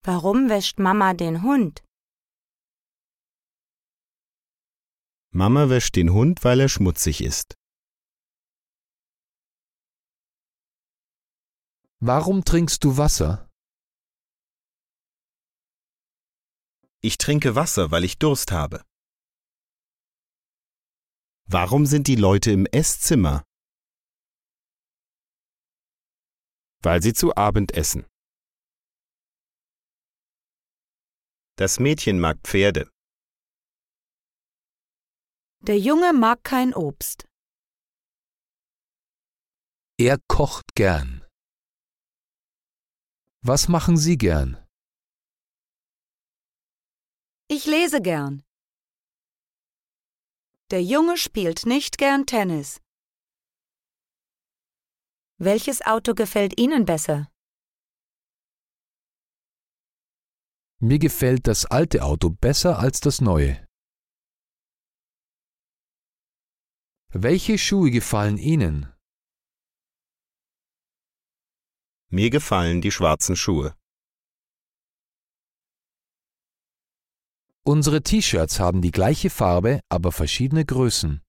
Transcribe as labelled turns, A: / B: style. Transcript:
A: Warum wäscht Mama den Hund?
B: Mama wäscht den Hund, weil er schmutzig ist.
C: Warum trinkst du Wasser?
D: Ich trinke Wasser, weil ich Durst habe.
B: Warum sind die Leute im Esszimmer? Weil sie zu Abend essen.
D: Das Mädchen mag Pferde.
A: Der Junge mag kein Obst.
C: Er kocht gern. Was machen Sie gern?
A: Ich lese gern. Der Junge spielt nicht gern Tennis. Welches Auto gefällt Ihnen besser?
C: Mir gefällt das alte Auto besser als das neue. Welche Schuhe gefallen Ihnen?
D: Mir gefallen die schwarzen Schuhe.
C: Unsere T-Shirts haben die gleiche Farbe, aber verschiedene Größen.